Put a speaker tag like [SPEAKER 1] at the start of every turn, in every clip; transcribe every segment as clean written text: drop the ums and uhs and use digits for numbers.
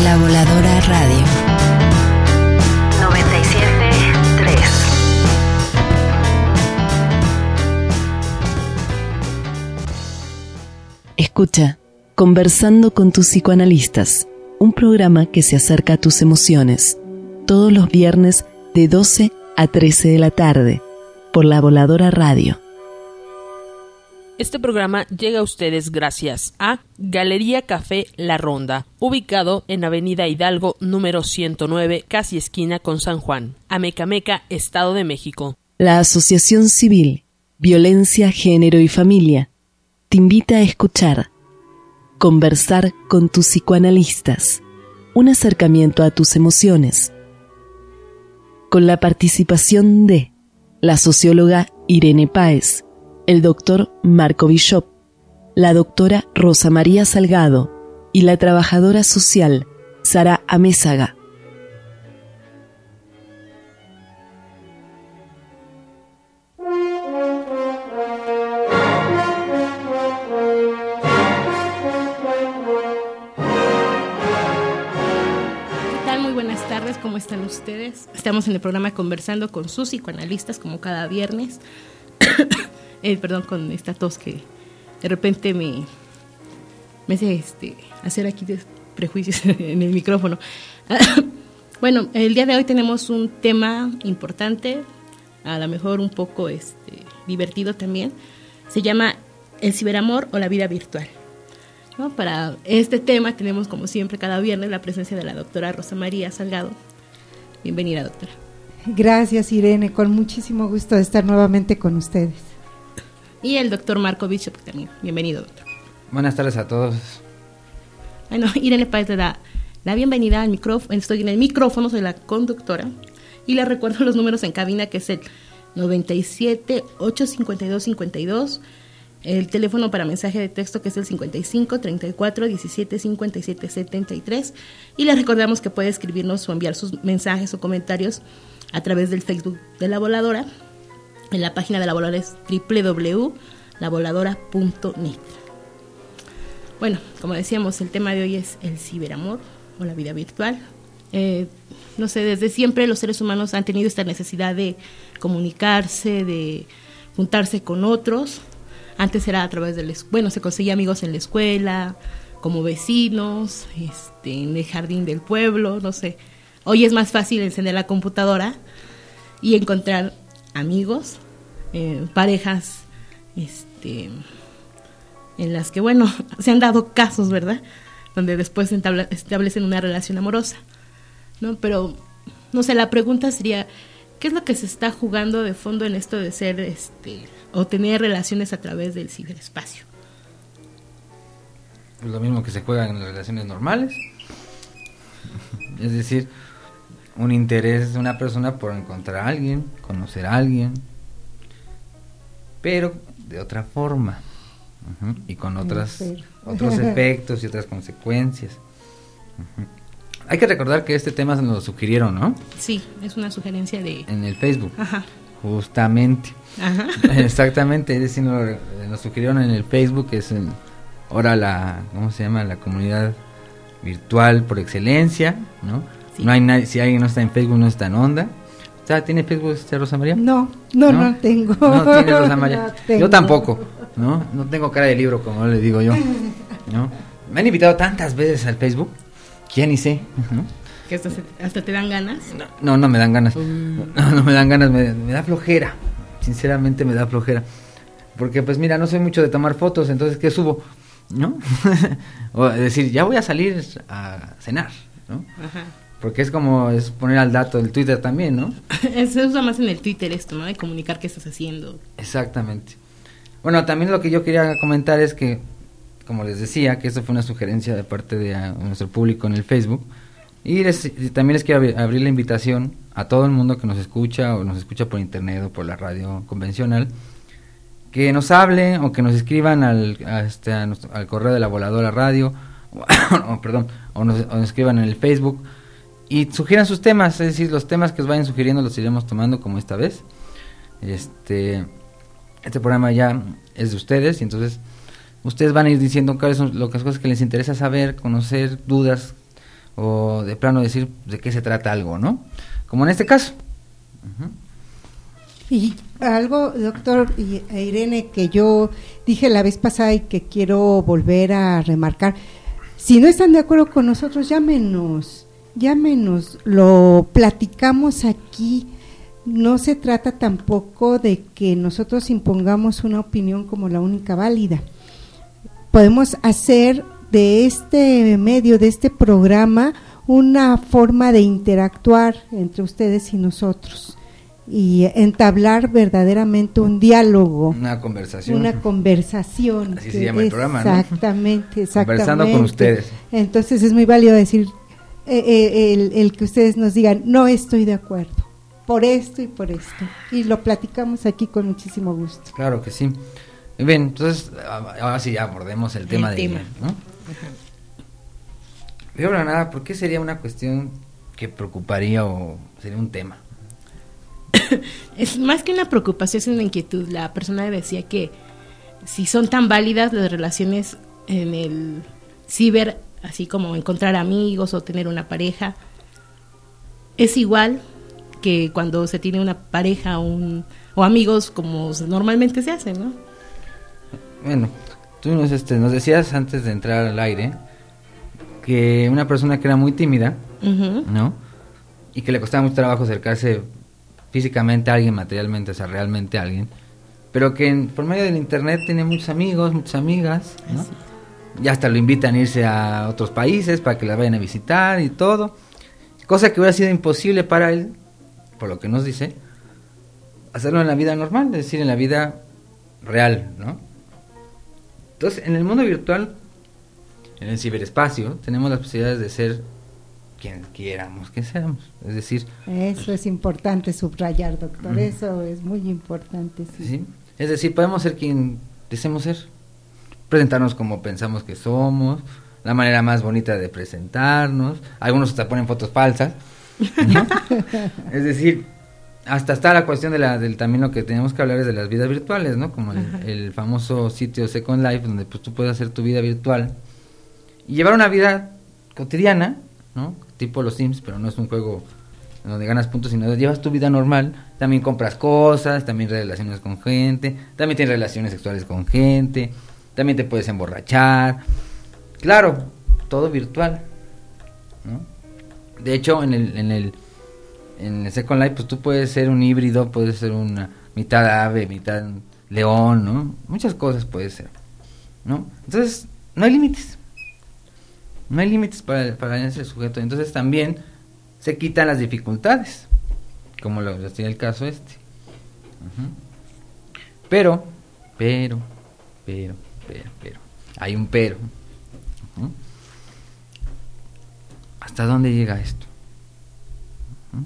[SPEAKER 1] La Voladora Radio 97.3.
[SPEAKER 2] Escucha Conversando con tus psicoanalistas, un programa que se acerca a tus emociones, todos los viernes de 12 a 13 de la tarde, por La Voladora Radio.
[SPEAKER 3] Este programa llega a ustedes gracias a Galería Café La Ronda, ubicado en Avenida Hidalgo número 109, casi esquina con San Juan, Amecameca, Estado de México.
[SPEAKER 2] La Asociación Civil Violencia, Género y Familia te invita a escuchar Conversar con tus psicoanalistas, un acercamiento a tus emociones, con la participación de la socióloga Irene Páez, el doctor Marco Bishop, la doctora Rosa María Salgado y la trabajadora social Sara Amézaga.
[SPEAKER 4] ¿Cómo están ustedes? Estamos en el programa Conversando con sus psicoanalistas, como cada viernes. Perdón, con esta tos que de repente me hace hacer aquí prejuicios en el micrófono. Bueno, el día de hoy tenemos un tema importante, a lo mejor un poco divertido también. Se llama el ciberamor o la vida virtual, ¿no? Para este tema tenemos, como siempre, cada viernes la presencia de la doctora Rosa María Salgado. Bienvenida, doctora.
[SPEAKER 5] Gracias, Irene, con muchísimo gusto de estar nuevamente con ustedes.
[SPEAKER 4] Y el doctor Marco Bishop también. Bienvenido, doctor.
[SPEAKER 6] Buenas tardes a todos.
[SPEAKER 4] Bueno, Irene Páez te da la bienvenida al micrófono. Estoy en el micrófono, soy la conductora. Y le recuerdo los números en cabina, que es el 97-852-52. El teléfono para mensaje de texto, que es el 55 34 17 57 73, y les recordamos que puede escribirnos o enviar sus mensajes o comentarios a través del Facebook de La Voladora. En la página de La Voladora es www.lavoladora.net. Bueno, como decíamos, el tema de hoy es el ciberamor o la vida virtual. No sé, desde siempre los seres humanos han tenido esta necesidad de comunicarse, de juntarse con otros. Antes era a través se conseguía amigos en la escuela, como vecinos, en el jardín del pueblo, no sé. Hoy es más fácil encender la computadora y encontrar amigos, parejas, en las que, se han dado casos, ¿verdad? Donde después establecen una relación amorosa, ¿no? Pero, no sé, la pregunta sería, ¿qué es lo que se está jugando de fondo en esto de ser, o tener relaciones a través del ciberespacio?
[SPEAKER 6] Pues lo mismo que se juega en las relaciones normales. Es decir, un interés de una persona por encontrar a alguien, conocer a alguien, pero de otra forma, y con otros efectos y otras consecuencias. Hay que recordar que este tema se nos lo sugirieron, ¿no? Sí,
[SPEAKER 4] es una sugerencia en
[SPEAKER 6] el Facebook.
[SPEAKER 4] Ajá.
[SPEAKER 6] Justamente.
[SPEAKER 4] Ajá.
[SPEAKER 6] Exactamente, es decir, nos sugirieron en el Facebook, que es ahora ¿cómo se llama? La comunidad virtual por excelencia, ¿no? Sí. No hay nadie, si alguien no está en Facebook, no está en onda. O sea, ¿tiene Facebook Rosa María?
[SPEAKER 5] No tengo.
[SPEAKER 6] No tiene Rosa María. No, yo tampoco, ¿no? No tengo cara de libro, como le digo yo, ¿no? Me han invitado tantas veces al Facebook que ya ni sé, ¿no?
[SPEAKER 4] ¿Que hasta te dan ganas?
[SPEAKER 6] No me dan ganas. No me dan ganas, me da flojera. Sinceramente me da flojera. Porque pues mira, no soy mucho de tomar fotos, entonces ¿qué subo? ¿No? O decir, ya voy a salir a cenar, ¿no? Ajá. Porque es poner al dato el Twitter también, ¿no?
[SPEAKER 4] Se usa más en el Twitter esto, ¿no? De comunicar qué estás haciendo.
[SPEAKER 6] Exactamente. Bueno, también lo que yo quería comentar es que, como les decía, que esto fue una sugerencia de parte de nuestro público en el Facebook. Y también les quiero abrir la invitación a todo el mundo que nos escucha o nos escucha por internet o por la radio convencional, que nos hablen o que nos escriban al correo de La Voladora Radio o nos escriban en el Facebook y sugieran sus temas, es decir, los temas que os vayan sugiriendo los iremos tomando, como esta vez. Este programa ya es de ustedes y entonces ustedes van a ir diciendo cuáles son las cosas que les interesa saber, conocer, dudas o de plano decir de qué se trata algo, ¿no? Como en este caso. Uh-huh.
[SPEAKER 5] Y algo, doctor Irene, que yo dije la vez pasada y que quiero volver a remarcar, si no están de acuerdo con nosotros, llámenos, lo platicamos aquí. No se trata tampoco de que nosotros impongamos una opinión como la única válida. Podemos hacer de este medio, de este programa, una forma de interactuar entre ustedes y nosotros y entablar verdaderamente un diálogo.
[SPEAKER 6] Una conversación.
[SPEAKER 5] Así
[SPEAKER 6] se llama el programa, ¿no?
[SPEAKER 5] Exactamente.
[SPEAKER 6] Conversando con ustedes.
[SPEAKER 5] Entonces es muy válido decir, el que ustedes nos digan, no estoy de acuerdo, por esto y por esto. Y lo platicamos aquí con muchísimo gusto.
[SPEAKER 6] Claro que sí. Bien, entonces, ahora sí ya abordemos el tema de ella, ¿no? Primero nada, ¿por qué sería una cuestión que preocuparía o sería un tema?
[SPEAKER 4] Es más que una preocupación, es una inquietud. La persona decía que si son tan válidas las relaciones en el ciber, así como encontrar amigos o tener una pareja, es igual que cuando se tiene una pareja o amigos como normalmente se hacen, ¿no?
[SPEAKER 6] Bueno, tú nos decías antes de entrar al aire que una persona que era muy tímida, uh-huh, ¿no? Y que le costaba mucho trabajo acercarse físicamente a alguien, materialmente, o sea, realmente a alguien, pero que por medio del internet tiene muchos amigos, muchas amigas, ¿no? Sí. Ya hasta lo invitan a irse a otros países para que la vayan a visitar y todo, cosa que hubiera sido imposible para él, por lo que nos dice, hacerlo en la vida normal, es decir, en la vida real, ¿no? Entonces, en el mundo virtual, en el ciberespacio, tenemos las posibilidades de ser quien quieramos que seamos, es decir...
[SPEAKER 5] Eso es importante subrayar, doctor, uh-huh, eso es muy importante, sí.
[SPEAKER 6] ¿Sí? Es decir, podemos ser quien deseemos ser, presentarnos como pensamos que somos, la manera más bonita de presentarnos, algunos hasta ponen fotos falsas, ¿no? Es decir, hasta está la cuestión del también lo que tenemos que hablar es de las vidas virtuales, ¿no? Como el famoso sitio Second Life, donde pues tú puedes hacer tu vida virtual y llevar una vida cotidiana, ¿no? Tipo los Sims, pero no es un juego donde ganas puntos, sino llevas tu vida normal, también compras cosas, también relaciones con gente, también tienes relaciones sexuales con gente, también te puedes emborrachar, claro, todo virtual, ¿no? De hecho, en el Second Life, pues tú puedes ser un híbrido, puedes ser una mitad ave, mitad león, ¿no? Muchas cosas puedes ser, ¿no? Entonces, no hay límites. No hay límites para ese sujeto. Entonces también se quitan las dificultades, como lo decía el caso este. Uh-huh. Pero, hay un pero. Uh-huh. ¿Hasta dónde llega esto? Uh-huh.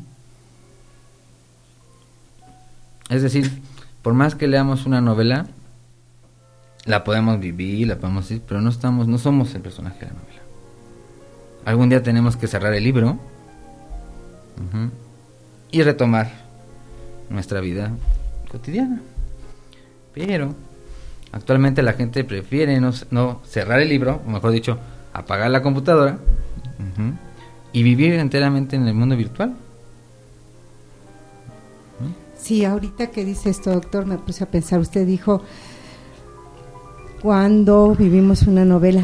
[SPEAKER 6] Es decir, por más que leamos una novela, la podemos vivir, la podemos decir, pero no somos el personaje de la novela. Algún día tenemos que cerrar el libro, uh-huh, y retomar nuestra vida cotidiana. Pero actualmente la gente prefiere no cerrar el libro, o mejor dicho, apagar la computadora, uh-huh, y vivir enteramente en el mundo virtual. Uh-huh.
[SPEAKER 5] Sí, ahorita que dice esto, doctor, me puse a pensar, usted dijo, cuando vivimos una novela,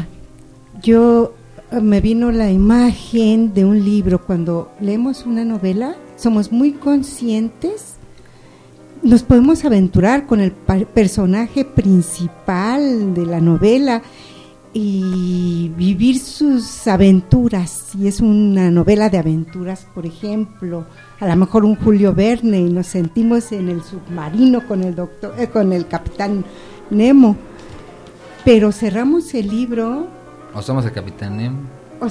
[SPEAKER 5] me vino la imagen de un libro. Cuando leemos una novela, somos muy conscientes, nos podemos aventurar con el personaje principal de la novela y vivir sus aventuras. Si es una novela de aventuras, por ejemplo, a lo mejor un Julio Verne, y nos sentimos en el submarino con el capitán Nemo, pero cerramos el libro.
[SPEAKER 6] O somos el Capitán Nemo.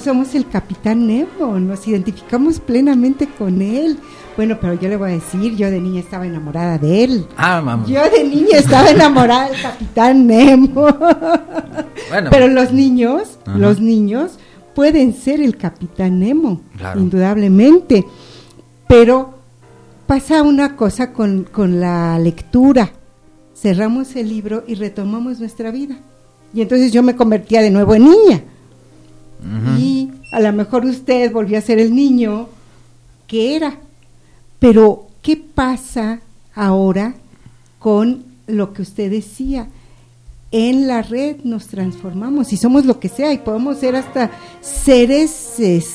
[SPEAKER 6] Nos identificamos plenamente con él.
[SPEAKER 5] Bueno, pero yo le voy a decir, yo de niña estaba enamorada de él.
[SPEAKER 6] Vamos.
[SPEAKER 5] Yo de niña estaba enamorada del Capitán Nemo. Bueno. Pero los niños pueden ser el Capitán Nemo, claro, indudablemente. Pero pasa una cosa con la lectura. Cerramos el libro y retomamos nuestra vida. Y entonces yo me convertía de nuevo en niña. Uh-huh. Y a lo mejor usted volvió a ser el niño que era. Pero, ¿qué pasa ahora con lo que usted decía? En la red nos transformamos y somos lo que sea y podemos ser hasta seres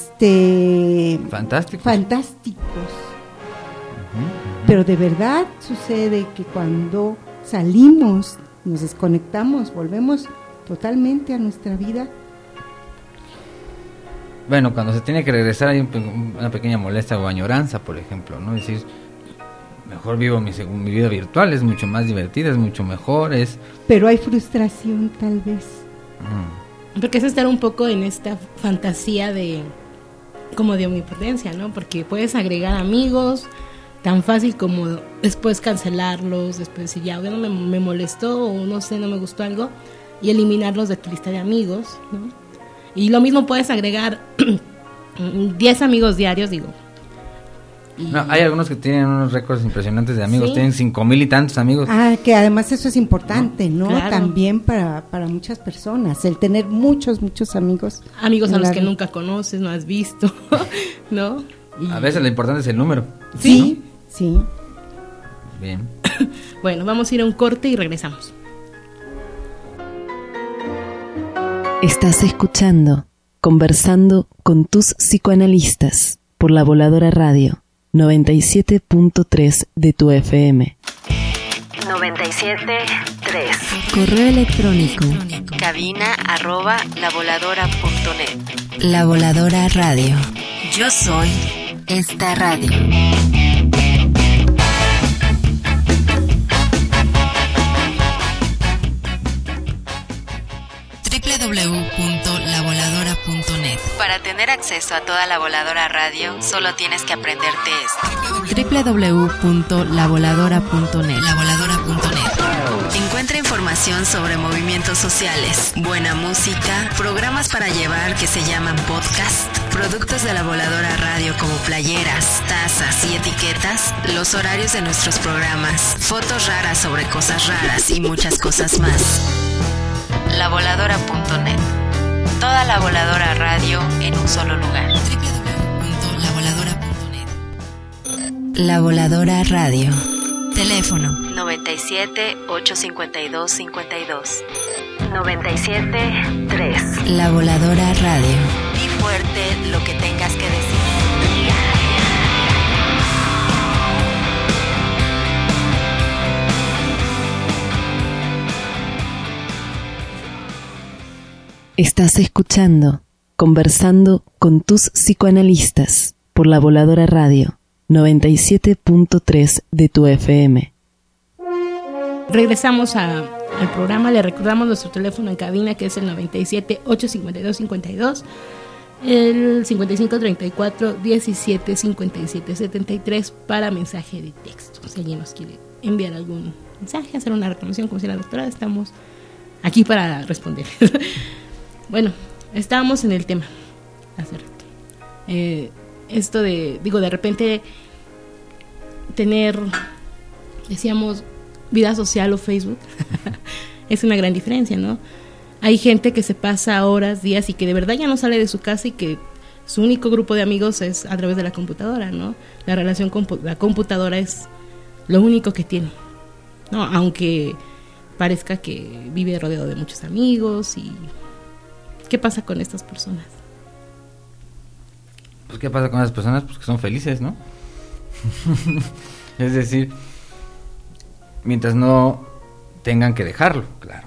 [SPEAKER 5] fantásticos. Pero de verdad sucede que cuando salimos, nos desconectamos, volvemos totalmente a nuestra vida.
[SPEAKER 6] Bueno, cuando se tiene que regresar hay una pequeña molestia o añoranza, por ejemplo, ¿no? Es decir, mejor vivo mi vida virtual, es mucho más divertida, es mucho mejor,
[SPEAKER 5] Pero hay frustración tal vez.
[SPEAKER 4] Porque es estar un poco en esta fantasía como de omnipotencia, ¿no? Porque puedes agregar amigos tan fácil como después cancelarlos, después decir ya no me molestó o no sé, no me gustó algo y eliminarlos de tu lista de amigos, ¿no? Y lo mismo puedes agregar 10 amigos diarios, digo.
[SPEAKER 6] No, hay algunos que tienen unos récords impresionantes de amigos,
[SPEAKER 4] ¿sí?
[SPEAKER 6] Tienen 5,000 y tantos amigos.
[SPEAKER 5] Que además eso es importante, ¿no?
[SPEAKER 4] Claro.
[SPEAKER 5] También para muchas personas, el tener muchos amigos.
[SPEAKER 4] Amigos a los que nunca conoces, no has visto, ¿no?
[SPEAKER 6] A veces lo importante es el número.
[SPEAKER 5] Sí, sí.
[SPEAKER 6] Bien.
[SPEAKER 4] Bueno, vamos a ir a un corte y regresamos.
[SPEAKER 2] Estás escuchando Conversando con tus psicoanalistas por La Voladora Radio 97.3 de tu FM.
[SPEAKER 1] 97.3.
[SPEAKER 2] Correo electrónico
[SPEAKER 1] cabina@lavoladora.net.
[SPEAKER 2] La Voladora Radio. Yo soy esta radio.
[SPEAKER 1] www.lavoladora.net. Para tener acceso a toda La Voladora Radio, solo tienes que aprenderte esto.
[SPEAKER 2] www.lavoladora.net.
[SPEAKER 1] Lavoladora.net. Encuentra información sobre movimientos sociales, buena música, programas para llevar que se llaman podcast, productos de La Voladora Radio como playeras, tazas y etiquetas, los horarios de nuestros programas, fotos raras sobre cosas raras y muchas cosas más. Lavoladora.net. Toda La Voladora Radio en un solo lugar. www.lavoladora.net.
[SPEAKER 2] La Voladora Radio.
[SPEAKER 1] Teléfono 97-852-52. 97.3.
[SPEAKER 2] La Voladora Radio.
[SPEAKER 1] Di fuerte lo que tengas que decir.
[SPEAKER 2] Estás escuchando Conversando con tus psicoanalistas por La Voladora Radio 97.3 de tu FM.
[SPEAKER 4] Regresamos al programa, le recordamos nuestro teléfono en cabina que es el 97-852-52, el 5534-1757-73 para mensaje de texto. Si alguien nos quiere enviar algún mensaje, hacer una reclamación, como decía la doctora, estamos aquí para responder. Bueno, estábamos en el tema hace rato. Esto de repente tener, decíamos, vida social o Facebook es una gran diferencia, ¿no? Hay gente que se pasa horas, días y que de verdad ya no sale de su casa y que su único grupo de amigos es a través de la computadora, ¿no? La relación con la computadora es lo único que tiene, ¿no? Aunque parezca que vive rodeado de muchos amigos. Y ¿qué pasa con estas personas?
[SPEAKER 6] Pues ¿qué pasa con las personas? Pues que son felices, ¿no? Es decir, mientras no tengan que dejarlo, claro.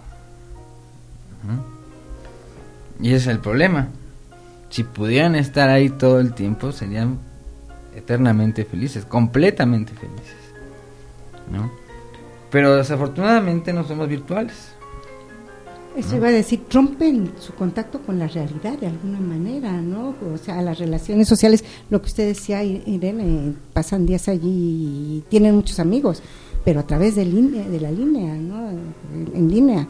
[SPEAKER 6] Y ese es el problema. Si pudieran estar ahí todo el tiempo, serían eternamente felices, completamente felices, ¿no? Pero desafortunadamente no somos virtuales.
[SPEAKER 5] Eso iba a decir, rompen su contacto con la realidad de alguna manera, ¿no? O sea, las relaciones sociales, lo que usted decía, Irene, pasan días allí y tienen muchos amigos, pero a través de la línea, ¿no? En línea.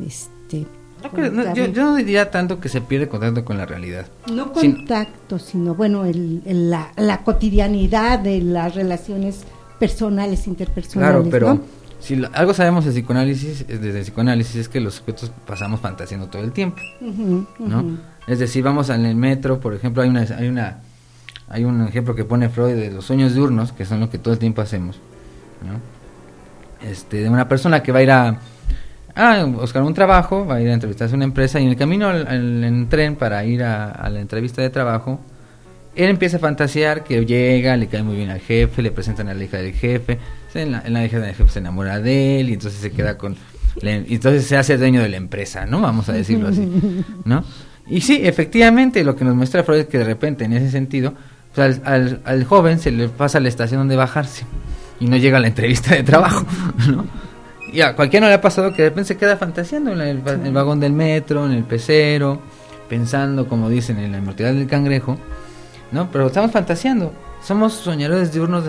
[SPEAKER 6] Yo no diría tanto que se pierde contacto con la realidad.
[SPEAKER 5] No contacto, sino bueno, la cotidianidad de las relaciones personales, interpersonales,
[SPEAKER 6] claro, pero
[SPEAKER 5] ¿no?
[SPEAKER 6] Si algo sabemos de psicoanálisis, desde el psicoanálisis, es que los sujetos pasamos fantaseando todo el tiempo, ¿no? Es decir, vamos en el metro, por ejemplo, hay un ejemplo que pone Freud de los sueños diurnos, que son lo que todo el tiempo hacemos, ¿no? De una persona que va a ir a buscar un trabajo, va a ir a entrevistarse a una empresa, y en el camino en tren para ir a la entrevista de trabajo, él empieza a fantasear que llega, le cae muy bien al jefe, le presentan a la hija del jefe, la hija del jefe se enamora de él, y entonces se queda entonces se hace dueño de la empresa, ¿no? Vamos a decirlo así, ¿no? Y sí, efectivamente, lo que nos muestra Freud es que de repente, en ese sentido, pues al joven se le pasa a la estación donde bajarse, y no llega a la entrevista de trabajo, ¿no? Y a cualquiera no le ha pasado que de repente se queda fantaseando en el vagón del metro, en el pecero, pensando, como dicen, en la inmortalidad del cangrejo, ¿no? Pero estamos fantaseando, somos soñadores diurnos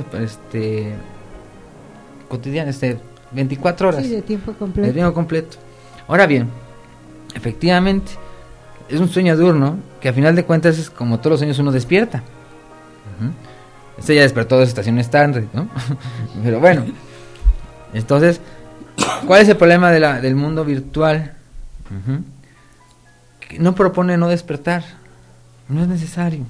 [SPEAKER 6] cotidianos, 24 horas.
[SPEAKER 5] Sí, de tiempo completo.
[SPEAKER 6] De tiempo completo. Ahora bien, efectivamente, es un sueño diurno que a final de cuentas es como todos los sueños uno despierta. Este ya despertó de estaciones tarde, ¿no? Pero bueno, entonces, ¿cuál es el problema del mundo virtual? Que no propone no despertar, no es necesario.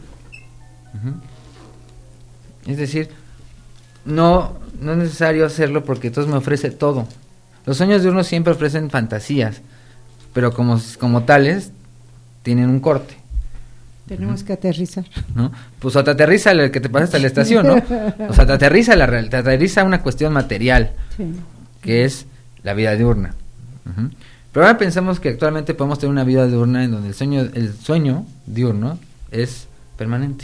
[SPEAKER 6] Es decir, no es necesario hacerlo porque entonces me ofrece todo. Los sueños diurnos siempre ofrecen fantasías, pero como tales tienen un corte.
[SPEAKER 5] Tenemos que aterrizar,
[SPEAKER 6] ¿no? Pues o te aterriza el que te pasa hasta la estación, ¿no? O sea, te aterriza te aterriza una cuestión material, sí, que es la vida diurna. Pero ahora pensamos que actualmente podemos tener una vida diurna en donde el sueño diurno es permanente.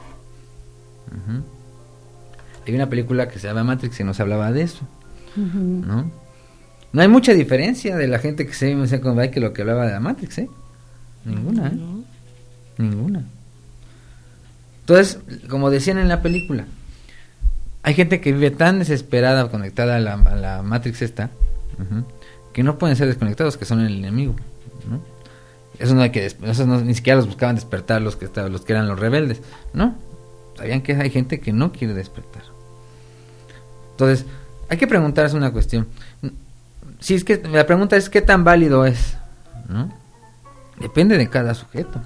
[SPEAKER 6] Hay una película que se llama Matrix que nos hablaba de eso, ¿no? No hay mucha diferencia de la gente que se ve que lo que hablaba de la Matrix, ninguna, ninguna. Entonces, como decían en la película, hay gente que vive tan desesperada, conectada a la Matrix que no pueden ser desconectados, que son el enemigo, ¿no? Eso ni siquiera los buscaban despertar los que eran los rebeldes, ¿no? Sabían que hay gente que no quiere despertar. Entonces, hay que preguntarse una cuestión. Si es que la pregunta es ¿qué tan válido es? ¿No? Depende de cada sujeto.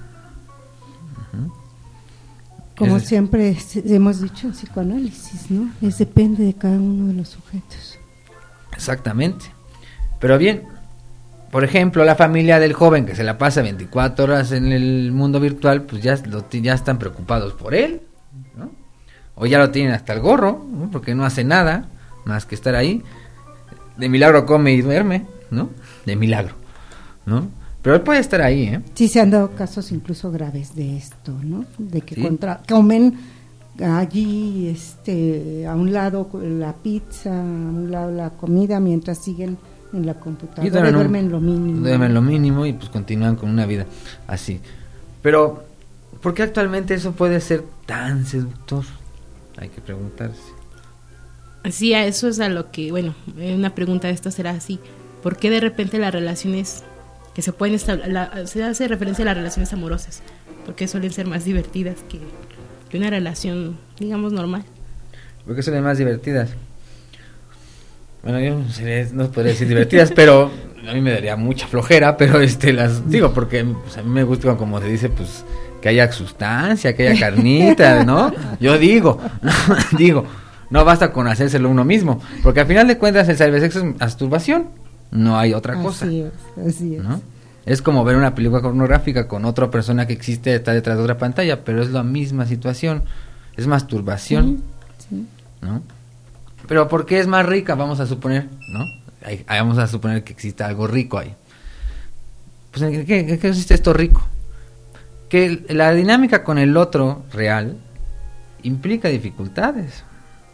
[SPEAKER 5] Como siempre hemos dicho en psicoanálisis, ¿no? Depende de cada uno de los sujetos.
[SPEAKER 6] Exactamente. Pero bien, por ejemplo, la familia del joven que se la pasa 24 horas en el mundo virtual, pues ya están preocupados por él, ¿no? O ya lo tienen hasta el gorro, ¿no? Porque no hace nada más que estar ahí. De milagro come y duerme, ¿no? De milagro, ¿no? Pero él puede estar ahí, ¿eh?
[SPEAKER 5] Sí, se han dado casos incluso graves de esto, ¿no? De que comen allí, a un lado la pizza, a un lado la comida, mientras siguen en la computadora y duermen lo mínimo.
[SPEAKER 6] Duermen lo mínimo y pues continúan con una vida así. Pero, ¿por qué actualmente eso puede ser tan seductor? Hay que preguntarse.
[SPEAKER 4] Sí, a eso es a lo que, bueno, una pregunta de esta será así. ¿Por qué de repente las relaciones que se pueden se hace referencia a las relaciones amorosas? Porque suelen ser más divertidas que una relación, digamos, normal.
[SPEAKER 6] ¿Por qué son más divertidas? Bueno, yo no podría decir divertidas, pero a mí me daría mucha flojera, pero las digo porque pues, a mí me gusta, como se dice, pues que haya sustancia, que haya carnita, ¿no? Yo digo, no basta con hacérselo uno mismo, porque al final de cuentas el cybersexo es masturbación, no hay otra cosa.
[SPEAKER 5] Así es.
[SPEAKER 6] ¿No? Es como ver una película pornográfica con otra persona que está detrás de otra pantalla, pero es la misma situación, es masturbación,
[SPEAKER 5] sí.
[SPEAKER 6] ¿no? Pero ¿por qué es más rica? Vamos a suponer, ¿no? Vamos a suponer que exista algo rico ahí. Pues ¿en qué existe esto rico? Que la dinámica con el otro real implica dificultades.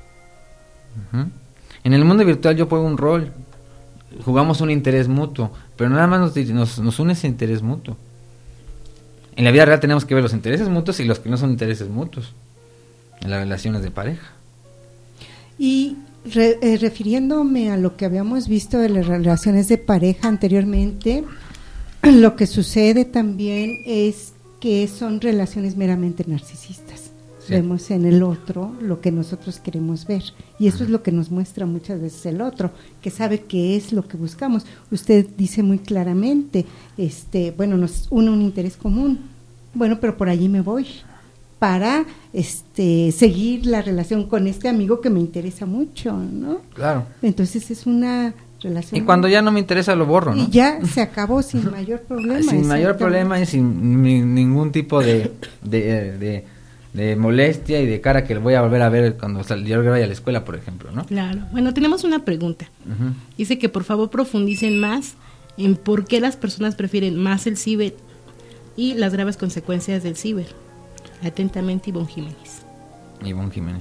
[SPEAKER 6] En el mundo virtual yo juego un rol, jugamos un interés mutuo, pero nada más nos une ese interés mutuo. En la vida real tenemos que ver los intereses mutuos y los que no son intereses mutuos en las relaciones de pareja.
[SPEAKER 5] Y refiriéndome a lo que habíamos visto de las relaciones de pareja anteriormente, lo que sucede también es que son relaciones meramente narcisistas. vemos en el otro lo que nosotros queremos ver. Y eso es lo que nos muestra muchas veces el otro, que sabe qué es lo que buscamos. Usted dice muy claramente, bueno, nos une un interés común. Bueno, pero por allí me voy para seguir la relación con este amigo que me interesa mucho, ¿no?
[SPEAKER 6] Claro.
[SPEAKER 5] Entonces es una relación.
[SPEAKER 6] Y cuando ya no me interesa lo borro, ¿no?
[SPEAKER 5] Y ya se acabó sin mayor problema.
[SPEAKER 6] Sin mayor problema y sin ningún tipo de molestia y de cara que le voy a volver a ver cuando yo vaya a la escuela, por ejemplo, ¿no?
[SPEAKER 4] Claro. Bueno, tenemos una pregunta.
[SPEAKER 6] Uh-huh.
[SPEAKER 4] Dice que por favor profundicen más en por qué las personas prefieren más el ciber y las graves consecuencias del ciber. Atentamente, Ivonne Jiménez.
[SPEAKER 6] Ivonne Jiménez.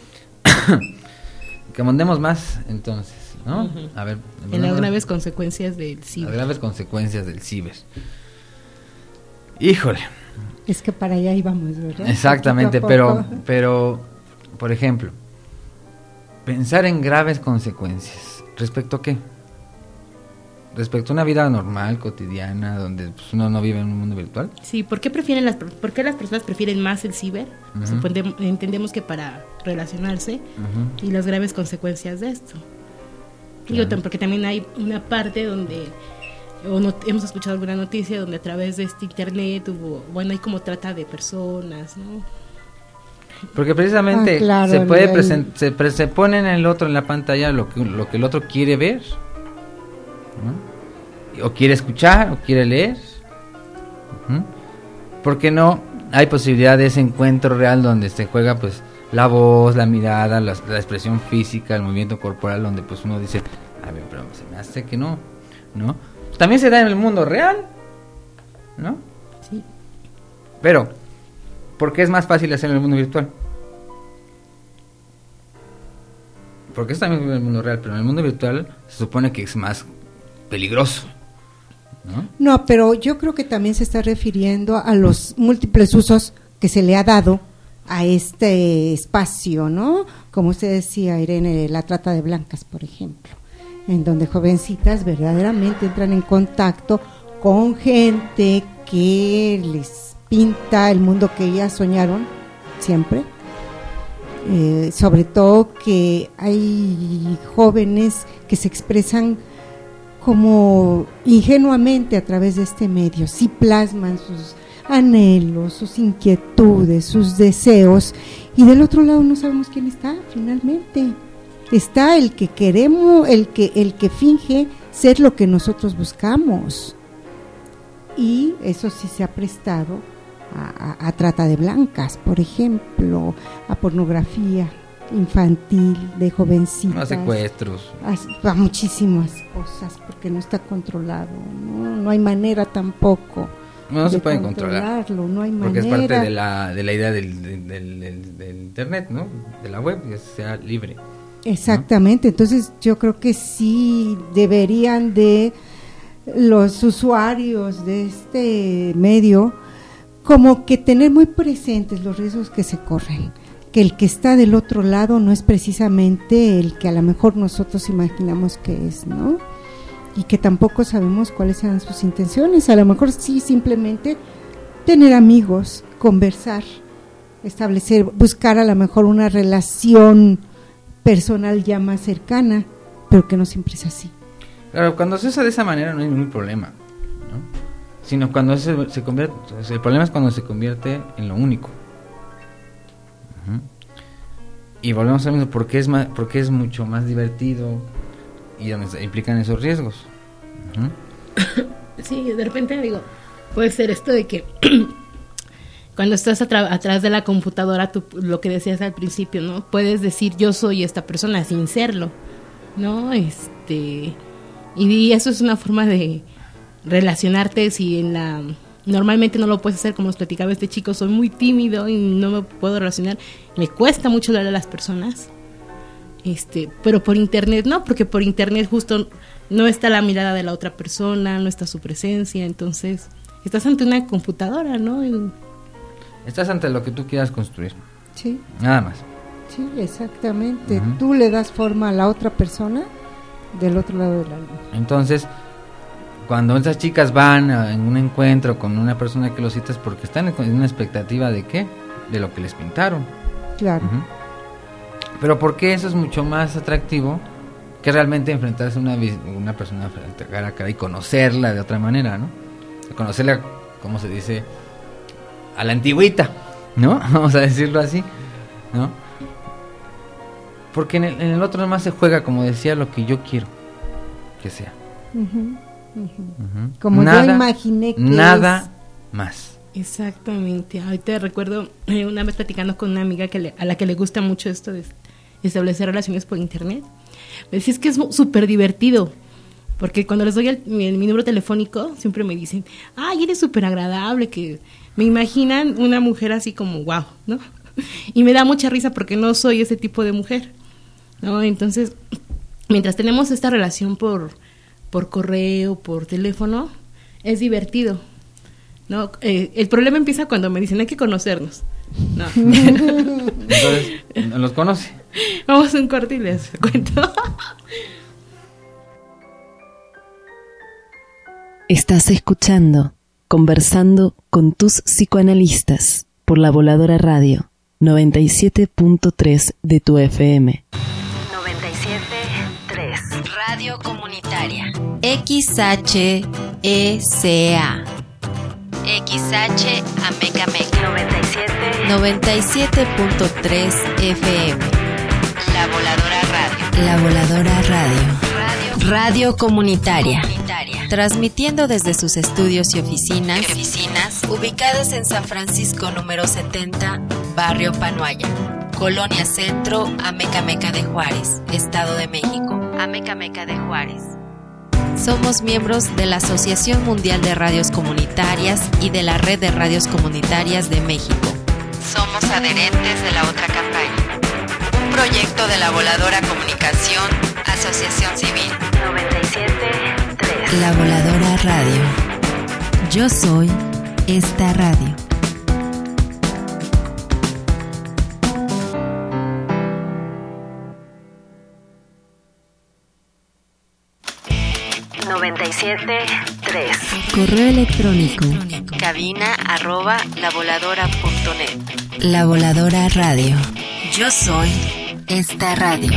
[SPEAKER 6] Que mandemos más, entonces, ¿no?
[SPEAKER 4] Uh-huh.
[SPEAKER 6] A ver.
[SPEAKER 4] En las graves consecuencias del ciber.
[SPEAKER 6] Las graves consecuencias del ciber. Híjole.
[SPEAKER 5] Es que para allá íbamos, ¿verdad?
[SPEAKER 6] Exactamente,
[SPEAKER 5] Poquito a poco.
[SPEAKER 6] pero, por ejemplo, pensar en graves consecuencias. ¿Respecto a qué? Respecto a una vida normal, cotidiana, donde pues, uno no vive en un mundo virtual.
[SPEAKER 4] Sí, ¿por qué las personas prefieren más el ciber?
[SPEAKER 6] Uh-huh.
[SPEAKER 4] Entendemos que para relacionarse,
[SPEAKER 6] Uh-huh.
[SPEAKER 4] y las graves consecuencias de esto.
[SPEAKER 6] Claro.
[SPEAKER 4] Porque también hay una parte donde hemos escuchado alguna noticia donde a través de este internet hay como trata de personas, ¿no?
[SPEAKER 6] Porque precisamente
[SPEAKER 5] claro,
[SPEAKER 6] se puede se pone en el otro, en la pantalla, lo que el otro quiere ver, ¿no? O quiere escuchar, o quiere leer. Uh-huh. Porque no hay posibilidad de ese encuentro real donde se juega pues la voz, la mirada, la expresión física, el movimiento corporal, donde pues uno dice, a ver, pero se me hace que no, ¿no? También se da en el mundo real, ¿no?
[SPEAKER 4] Sí.
[SPEAKER 6] Pero, ¿por qué es más fácil hacerlo en el mundo virtual? Porque es también en el mundo real, pero en el mundo virtual se supone que es más peligroso, ¿no?
[SPEAKER 5] No, pero yo creo que también se está refiriendo a los múltiples usos que se le ha dado a este espacio, ¿no? Como usted decía, Irene, la trata de blancas, por ejemplo, en donde jovencitas verdaderamente entran en contacto con gente que les pinta el mundo que ellas soñaron siempre. Sobre todo que hay jóvenes que se expresan como ingenuamente a través de este medio, sí plasman sus anhelos, sus inquietudes, sus deseos, y del otro lado no sabemos quién está finalmente. Está el que queremos, el que finge ser lo que nosotros buscamos, y eso sí se ha prestado a trata de blancas, por ejemplo, a pornografía infantil de jovencitas,
[SPEAKER 6] A secuestros,
[SPEAKER 5] a muchísimas cosas, porque no está controlado, no hay manera tampoco.
[SPEAKER 6] no se pueden controlar,
[SPEAKER 5] no hay
[SPEAKER 6] porque
[SPEAKER 5] manera.
[SPEAKER 6] es parte de la idea del internet, ¿no? De la web, que sea libre.
[SPEAKER 5] Exactamente, ¿no? Entonces yo creo que sí deberían de los usuarios de este medio como que tener muy presentes los riesgos que se corren, que el que está del otro lado no es precisamente el que a lo mejor nosotros imaginamos que es, ¿no? Y que tampoco sabemos cuáles sean sus intenciones. A lo mejor sí, simplemente tener amigos, conversar, establecer, buscar a lo mejor una relación personal ya más cercana, pero que no siempre es así.
[SPEAKER 6] Claro, cuando se usa de esa manera no hay ningún problema, ¿no? Sino cuando se convierte, el problema es cuando se convierte en lo único. Uh-huh. Y volvemos a lo mismo, porque es mucho más divertido y donde se implican esos riesgos. Uh-huh.
[SPEAKER 4] Sí, de repente puede ser esto de que cuando estás atrás de la computadora, tú, lo que decías al principio, ¿no? Puedes decir yo soy esta persona sin serlo, ¿no? Y eso es una forma de relacionarte. Si normalmente no lo puedes hacer, como nos platicaba este chico, soy muy tímido y no me puedo relacionar, me cuesta mucho hablar a las personas, pero por internet no, porque por internet justo no está la mirada de la otra persona, no está su presencia, entonces estás ante una computadora, ¿no?
[SPEAKER 6] Estás ante lo que tú quieras construir.
[SPEAKER 5] Sí.
[SPEAKER 6] Nada más.
[SPEAKER 5] Sí, exactamente.
[SPEAKER 6] Uh-huh.
[SPEAKER 5] Tú le das forma a la otra persona del otro lado de la luz.
[SPEAKER 6] Entonces, cuando esas chicas van en un encuentro con una persona que los citas, porque están en una expectativa de ¿qué? de lo que les pintaron.
[SPEAKER 5] Claro.
[SPEAKER 6] Uh-huh. Pero ¿por qué eso es mucho más atractivo que realmente enfrentarse a una persona cara a cara y conocerla de otra manera, ¿no? Conocerla, ¿cómo se dice? A la antigüita, ¿no? Vamos a decirlo así, ¿no? Porque en el otro nomás se juega, como decía, lo que yo quiero que sea.
[SPEAKER 5] Como
[SPEAKER 6] nada,
[SPEAKER 5] yo imaginé que
[SPEAKER 6] nada más.
[SPEAKER 4] Exactamente. Ahorita recuerdo una vez platicando con una amiga a la que le gusta mucho esto de establecer relaciones por internet. Me decía, es que es súper divertido, porque cuando les doy mi número telefónico siempre me dicen, ay, eres súper agradable, que me imaginan una mujer así como wow, ¿no? Y me da mucha risa porque no soy ese tipo de mujer, ¿no? Entonces, mientras tenemos esta relación por correo, por teléfono, es divertido, ¿no? El problema empieza cuando me dicen, hay que conocernos. No.
[SPEAKER 6] Entonces, ¿no los conoce?
[SPEAKER 4] Vamos a un corte y les cuento.
[SPEAKER 2] Estás escuchando Conversando con tus psicoanalistas por La Voladora Radio 97.3 de tu FM.
[SPEAKER 1] 97.3 Radio Comunitaria XHECA XH Amecameca 97.3 FM. La Voladora Radio. La Voladora Radio. Radio Comunitaria. Transmitiendo desde sus estudios y oficinas ubicadas en San Francisco número 70, Barrio Panoaya, Colonia Centro, Amecameca de Juárez, Estado de México. Amecameca de Juárez. Somos miembros de la Asociación Mundial de Radios Comunitarias y de la Red de Radios Comunitarias de México. Somos adherentes de la otra campaña. Un proyecto de la Voladora Comunicación, Asociación Civil 97.3. La Voladora Radio. Yo soy esta radio. Correo electrónico cabina@lavoladora.net. La Voladora Radio. Yo soy esta radio.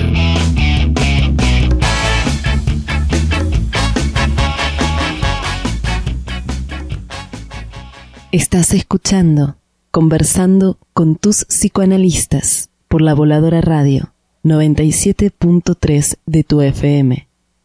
[SPEAKER 2] Estás escuchando Conversando con tus psicoanalistas por La Voladora Radio 97.3 de tu FM.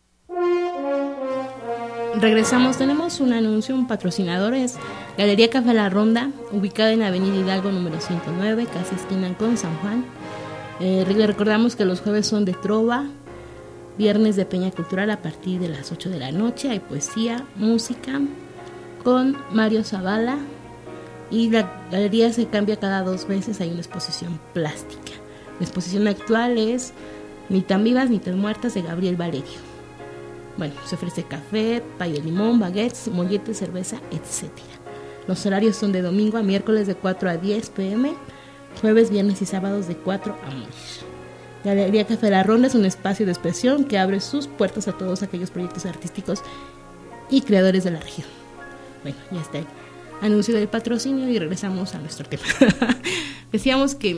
[SPEAKER 4] Regresamos, tenemos un anuncio, un patrocinador, es Galería Café La Ronda, ubicada en Avenida Hidalgo número 109, casi esquina con San Juan. Le recordamos que los jueves son de trova, viernes de peña cultural a partir de las 8 de la noche, hay poesía, música con Mario Zavala, y la galería se cambia cada 2 meses, hay una exposición plástica. La exposición actual es Ni tan vivas ni tan muertas de Gabriel Valerio. Bueno, se ofrece café, pay de limón, baguettes, molletes, cerveza, etc. Los horarios son de domingo a miércoles de 4 a 10 p.m., jueves, viernes y sábados de 4 a morir. Galería Café La Ronda es un espacio de expresión que abre sus puertas a todos aquellos proyectos artísticos y creadores de la región. Bueno, ya está el anuncio del patrocinio y regresamos a nuestro tema. Decíamos que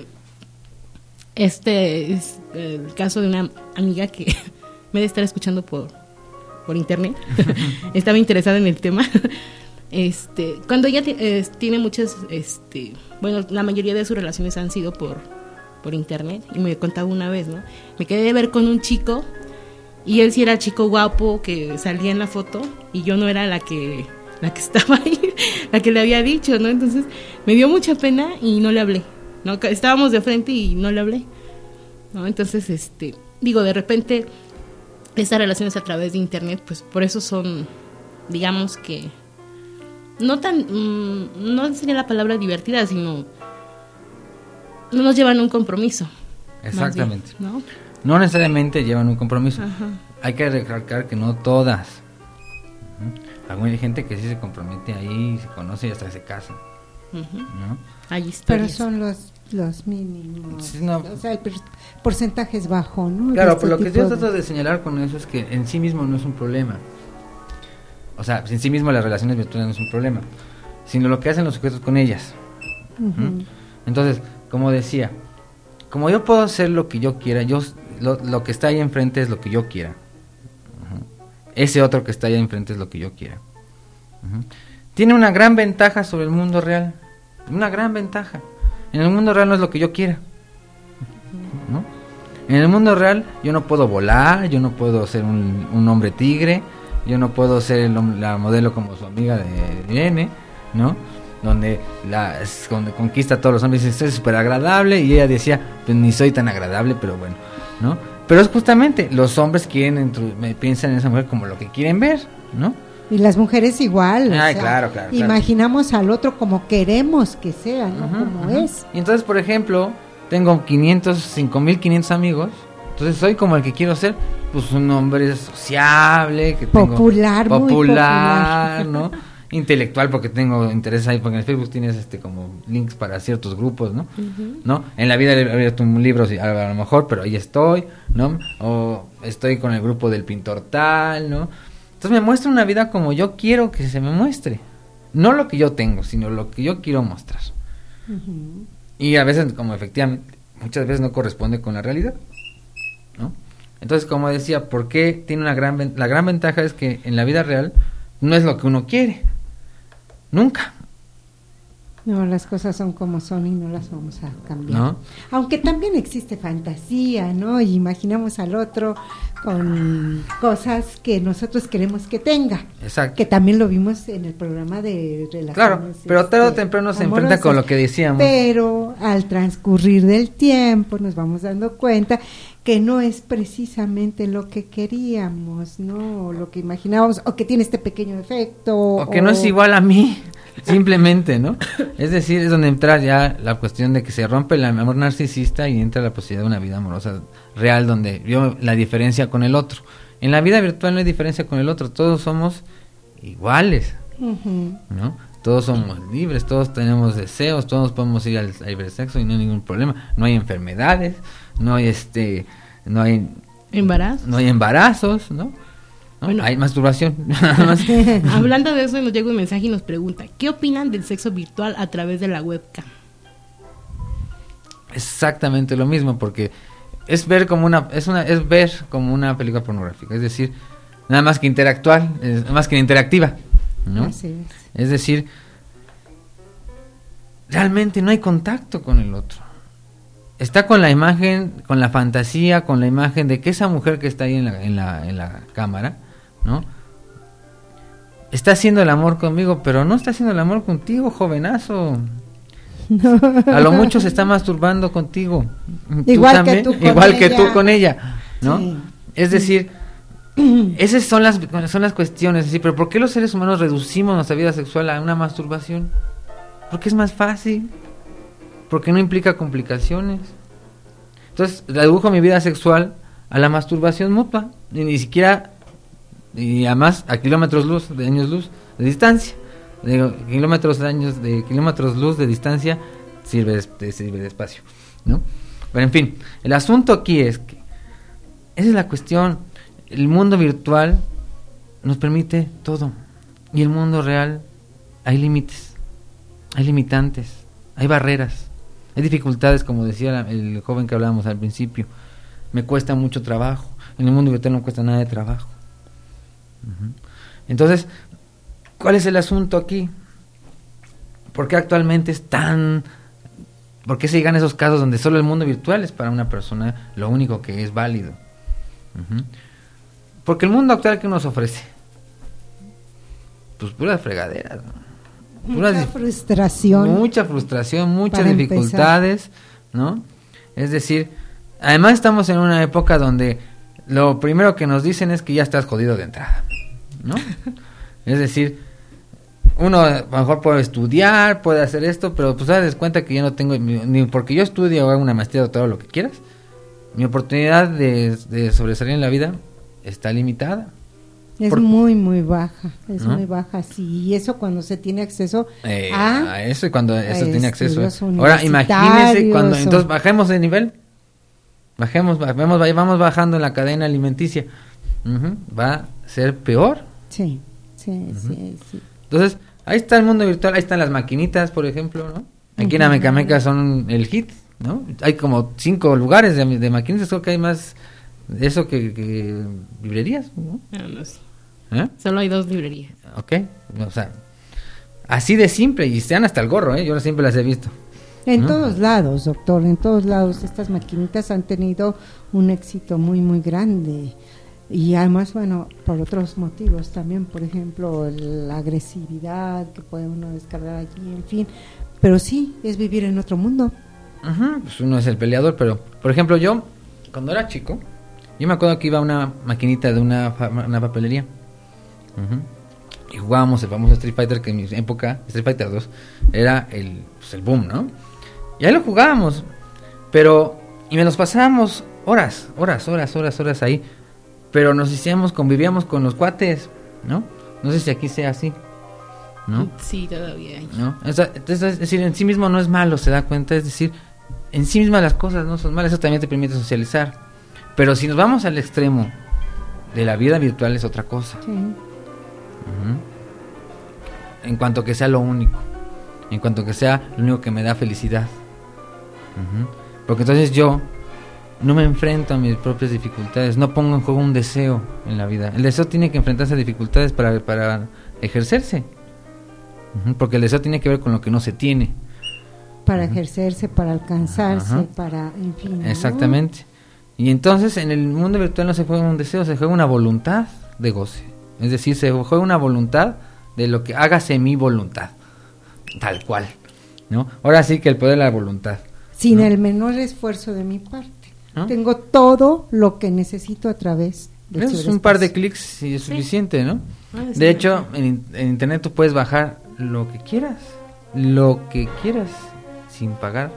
[SPEAKER 4] este es el caso de una amiga que me de estar escuchando por internet, estaba interesada en el tema. Cuando ella tiene muchas, bueno, la mayoría de sus relaciones han sido por internet, y me contaba una vez, ¿no? Me quedé de ver con un chico, y él sí era chico guapo, que salía en la foto, y yo no era la que estaba ahí, la que le había dicho, ¿no? Entonces, me dio mucha pena y no le hablé, ¿no? Estábamos de frente y no le hablé, ¿no? Entonces, digo, de repente estas relaciones a través de internet, pues por eso son, digamos que no sería la palabra divertida, sino no nos llevan a un compromiso.
[SPEAKER 6] Exactamente.
[SPEAKER 4] Bien, ¿no?
[SPEAKER 6] No necesariamente llevan un compromiso.
[SPEAKER 4] Ajá.
[SPEAKER 6] Hay que recalcar que no todas. Hay gente que sí se compromete ahí, se conoce y hasta se casa. ¿No?
[SPEAKER 4] Hay historias.
[SPEAKER 5] Pero son los mínimos.
[SPEAKER 6] Sí, no.
[SPEAKER 5] O sea, el porcentaje es bajo, ¿no?
[SPEAKER 6] Claro, pero lo que yo trato de señalar con eso es que en sí mismo no es un problema. O sea, en sí mismo las relaciones virtuales no es un problema, sino lo que hacen los sujetos con ellas. Entonces, como decía, como yo puedo hacer lo que yo quiera, lo que está ahí enfrente es lo que yo quiera. Ese otro que está ahí enfrente es lo que yo quiera. Tiene una gran ventaja sobre el mundo real. Una gran ventaja. En el mundo real no es lo que yo quiera, ¿no? En el mundo real yo no puedo volar, yo no puedo ser un hombre tigre, yo no puedo ser la modelo como su amiga de Irene, ¿no? Donde conquista a todos los hombres y dice, soy súper agradable, y ella decía, pues ni soy tan agradable, pero bueno, ¿no? Pero es justamente, los hombres piensan en esa mujer como lo que quieren ver, ¿no?
[SPEAKER 5] Y las mujeres igual.
[SPEAKER 6] Claro.
[SPEAKER 5] Imaginamos al otro como queremos que sea, ¿no? Como es.
[SPEAKER 6] Y entonces, por ejemplo, tengo 5,500 amigos, entonces soy como el que quiero ser, pues un hombre sociable, que
[SPEAKER 5] popular, muy
[SPEAKER 6] popular, ¿no? Intelectual, porque tengo interés ahí, porque en el Facebook tienes como links para ciertos grupos, ¿no? ¿No? En la vida he abierto un libro, a lo mejor, pero ahí estoy, ¿no? O estoy con el grupo del pintor tal, ¿no? Entonces me muestra una vida como yo quiero que se me muestre. No lo que yo tengo, sino lo que yo quiero mostrar. Y a veces, como efectivamente, muchas veces no corresponde con la realidad, ¿no? Entonces, como decía, ¿por qué tiene la gran ventaja es que en la vida real no es lo que uno quiere? Nunca.
[SPEAKER 5] No, las cosas son como son y no las vamos a cambiar.
[SPEAKER 6] ¿No?
[SPEAKER 5] Aunque también existe fantasía, ¿no? Y imaginamos al otro con cosas que nosotros queremos que tenga.
[SPEAKER 6] Exacto.
[SPEAKER 5] Que también lo vimos en el programa de relaciones.
[SPEAKER 6] Claro, pero tarde o temprano se enfrenta con lo que decíamos.
[SPEAKER 5] Pero al transcurrir del tiempo nos vamos dando cuenta que no es precisamente lo que queríamos, ¿no? O lo que imaginábamos, o que tiene este pequeño defecto.
[SPEAKER 6] O que no es igual a mí, simplemente, ¿no? Es decir, es donde entra ya la cuestión de que se rompe el amor narcisista y entra la posibilidad de una vida amorosa real, donde yo la diferencia con el otro. En la vida virtual no hay diferencia con el otro, todos somos iguales, ¿no? Todos somos libres, todos tenemos deseos, todos podemos ir al libre sexo y no hay ningún problema. No hay enfermedades, no hay no hay embarazos, ¿no? Bueno, hay masturbación.
[SPEAKER 4] Hablando de eso, nos llega un mensaje y nos pregunta, ¿qué opinan del sexo virtual a través de la webcam?
[SPEAKER 6] Exactamente lo mismo, porque es ver como una película pornográfica, es decir, nada más que intelectual, más que interactiva, ¿no?
[SPEAKER 5] Así es.
[SPEAKER 6] Es decir, realmente no hay contacto con el otro. Está con la imagen, con la fantasía, con la imagen de que esa mujer que está ahí en la cámara, ¿no? Está haciendo el amor conmigo, pero no está haciendo el amor contigo, jovenazo. No. A lo mucho se está masturbando contigo.
[SPEAKER 5] Igual
[SPEAKER 6] que tú con ella, ¿no? Sí. Es decir, esas son las cuestiones, es decir, pero ¿por qué los seres humanos reducimos nuestra vida sexual a una masturbación? Porque es más fácil, porque no implica complicaciones. Entonces redujo mi vida sexual a la masturbación mutua, y ni siquiera, y además a de años luz de distancia, kilómetros luz de distancia sirve de espacio, ¿no? Pero en fin, el asunto aquí es que esa es la cuestión. El mundo virtual nos permite todo, y el mundo real hay límites, hay limitantes, hay barreras, hay dificultades, como decía el joven que hablábamos al principio. Me cuesta mucho trabajo, en el mundo virtual no cuesta nada de trabajo. Entonces, ¿cuál es el asunto aquí? ¿Por qué actualmente por qué se llegan esos casos donde solo el mundo virtual es para una persona lo único que es válido? Porque el mundo actual que nos ofrece, pues puras fregaderas, ¿no?
[SPEAKER 5] Mucha frustración,
[SPEAKER 6] muchas dificultades, ¿no? Es decir, además estamos en una época donde lo primero que nos dicen es que ya estás jodido de entrada, ¿no? Es decir, uno a lo mejor puede estudiar, puede hacer esto, pero pues te das cuenta que yo no tengo, ni porque yo estudie o haga una maestría o todo lo que quieras, mi oportunidad de sobresalir en la vida está limitada.
[SPEAKER 5] Es muy baja, muy baja, sí, y eso cuando se tiene acceso
[SPEAKER 6] a eso, y cuando eso tiene acceso. Ahora imagínese entonces bajemos de nivel, vamos bajando en la cadena alimenticia, va a ser peor.
[SPEAKER 5] Sí.
[SPEAKER 6] Entonces, ahí está el mundo virtual, ahí están las maquinitas, por ejemplo, ¿no? Aquí en Amecameca son el hit, ¿no? Hay como 5 lugares de maquinitas, creo que hay más de eso que librerías, ¿no?
[SPEAKER 4] No sé. Solo hay 2 librerías.
[SPEAKER 6] Ok, o sea, así de simple, y sean hasta el gorro, yo siempre las he visto.
[SPEAKER 5] En todos lados, doctor, en todos lados estas maquinitas han tenido un éxito muy, muy grande. Y además, bueno, por otros motivos también, por ejemplo, la agresividad que puede uno descargar allí, en fin. Pero sí, es vivir en otro mundo.
[SPEAKER 6] Pues uno es el peleador, pero, por ejemplo, yo, cuando era chico, yo me acuerdo que iba a una maquinita de una papelería. Y jugábamos el famoso Street Fighter, que en mi época, Street Fighter 2, era el boom, ¿no? Y ahí lo jugábamos, y me los pasábamos horas ahí, pero convivíamos con los cuates, ¿no? No sé si aquí sea así, ¿no?
[SPEAKER 4] Sí, todavía hay.
[SPEAKER 6] ¿No? Entonces, es decir, en sí mismo no es malo, se da cuenta, es decir, en sí mismas las cosas no son malas, eso también te permite socializar, pero si nos vamos al extremo de la vida virtual es otra cosa.
[SPEAKER 5] Sí.
[SPEAKER 6] En cuanto que sea lo único, en cuanto que sea lo único que me da felicidad. Porque entonces yo no me enfrento a mis propias dificultades, no pongo en juego un deseo en la vida. El deseo tiene que enfrentarse a dificultades para ejercerse, porque el deseo tiene que ver con lo que no se tiene.
[SPEAKER 5] Para ejercerse, para alcanzarse, para, en fin, ¿no?
[SPEAKER 6] Exactamente. Y entonces en el mundo virtual no se juega un deseo, se juega una voluntad de goce. Es decir, se juega una voluntad de lo que hágase mi voluntad, tal cual, ¿no? Ahora sí que el poder de la voluntad.
[SPEAKER 5] Sin
[SPEAKER 6] ¿no?
[SPEAKER 5] el menor esfuerzo de mi parte.
[SPEAKER 6] ¿No?
[SPEAKER 5] Tengo todo lo que necesito a través de
[SPEAKER 6] Es un par de clics y es suficiente, ¿no? De hecho, en internet tú puedes bajar lo que quieras, sin pagar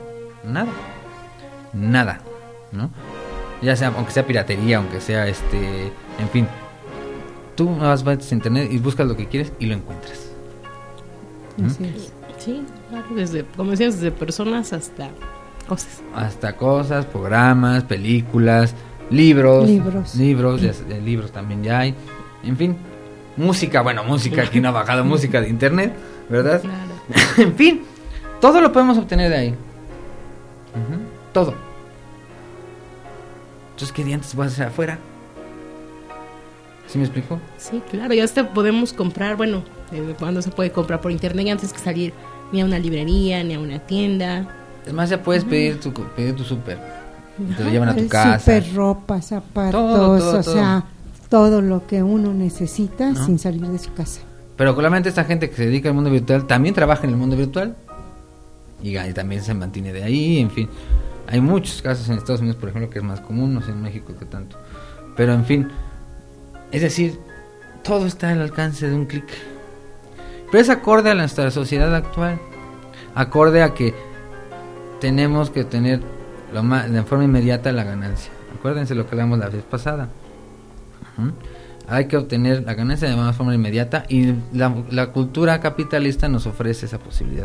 [SPEAKER 6] nada, ¿no? Ya sea, aunque sea piratería, aunque sea en fin, tú vas a internet y buscas lo que quieres y lo encuentras.
[SPEAKER 5] Así es.
[SPEAKER 4] Sí, claro, desde, como decías, desde personas hasta cosas.
[SPEAKER 6] Hasta cosas, programas, películas, libros, libros también ya hay. En fin, música, aquí no ha bajado música de internet, ¿verdad?
[SPEAKER 4] Claro.
[SPEAKER 6] En fin, todo lo podemos obtener de ahí. Todo. Entonces, ¿qué diantres vas a hacer afuera? ¿Sí me explico?
[SPEAKER 4] Sí, claro, ya hasta podemos comprar, desde cuando se puede comprar por internet antes que salir ni a una librería, ni a una tienda.
[SPEAKER 6] Es más, ya puedes pedir tu súper. Te lo llevan a tu casa.
[SPEAKER 5] Súper, ropa, zapatos,
[SPEAKER 6] todo.
[SPEAKER 5] O sea, todo lo que uno necesita,
[SPEAKER 6] ¿no?
[SPEAKER 5] Sin salir de su casa.
[SPEAKER 6] Pero claramente esta gente que se dedica al mundo virtual también trabaja en el mundo virtual y también se mantiene de ahí, en fin. Hay muchos casos en Estados Unidos, por ejemplo, que es más común, no sé en México que tanto. Pero en fin, es decir, todo está al alcance de un clic. Pero es acorde a nuestra sociedad actual, acorde a que tenemos que tener de forma inmediata la ganancia. Acuérdense lo que hablamos la vez pasada. Hay que obtener la ganancia de forma inmediata y la cultura capitalista nos ofrece esa posibilidad.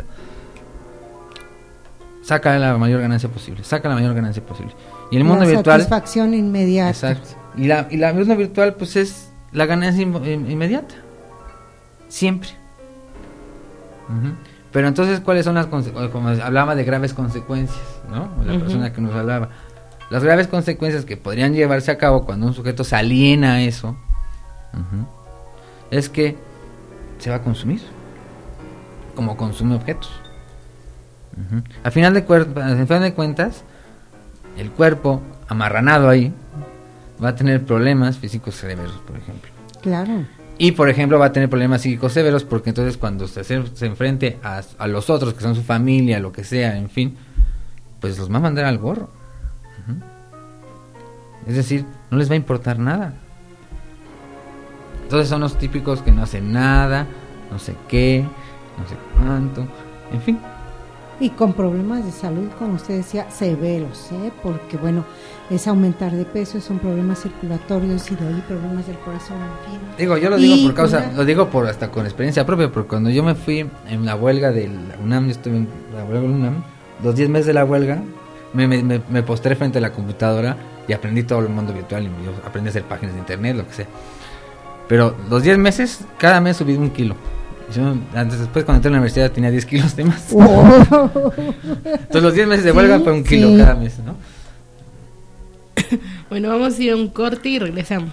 [SPEAKER 6] Saca la mayor ganancia posible. Y el mundo virtual,
[SPEAKER 5] satisfacción inmediata.
[SPEAKER 6] Exacto. Y la mundo virtual pues es la ganancia inmediata. Siempre. Pero entonces, ¿cuáles son las consecuencias? Como hablaba de graves consecuencias, ¿no? La persona que nos hablaba. Las graves consecuencias que podrían llevarse a cabo cuando un sujeto se aliena a eso, es que se va a consumir, como consume objetos. Al final de cuentas, el cuerpo amarranado ahí va a tener problemas físicos severos, por ejemplo.
[SPEAKER 5] Claro.
[SPEAKER 6] Y, por ejemplo, va a tener problemas psíquicos severos porque entonces cuando se enfrente a los otros, que son su familia, lo que sea, en fin, pues los va a mandar al gorro. Es decir, no les va a importar nada. Entonces son los típicos que no hacen nada, no sé qué, no sé cuánto, en fin.
[SPEAKER 5] Y con problemas de salud, como usted decía, severos, porque es aumentar de peso, son problemas circulatorios y de ahí problemas del corazón, en fin.
[SPEAKER 6] Digo, yo lo digo lo digo hasta con experiencia propia, porque cuando yo me fui en la huelga de la UNAM, yo estuve en la huelga de la UNAM, los 10 meses de la huelga, me postré frente a la computadora y aprendí todo el mundo virtual, y yo aprendí a hacer páginas de internet, lo que sea. Pero los 10 meses, cada mes subí 1 kilo, Yo, después cuando entré a la universidad tenía 10 kilos de más.
[SPEAKER 5] Oh.
[SPEAKER 6] Entonces los 10 meses de huelga fue 1 kilo
[SPEAKER 5] sí.
[SPEAKER 6] cada mes, ¿no?
[SPEAKER 4] Bueno, vamos a ir a un corte y regresamos.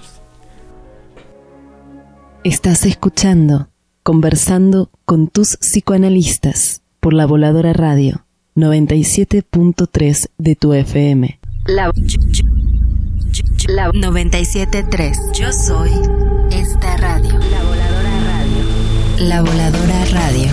[SPEAKER 2] Estás escuchando Conversando con tus psicoanalistas por La Voladora Radio 97.3 de tu FM.
[SPEAKER 1] La 97.3. Yo soy esta radio. La Voladora Radio. La Voladora Radio.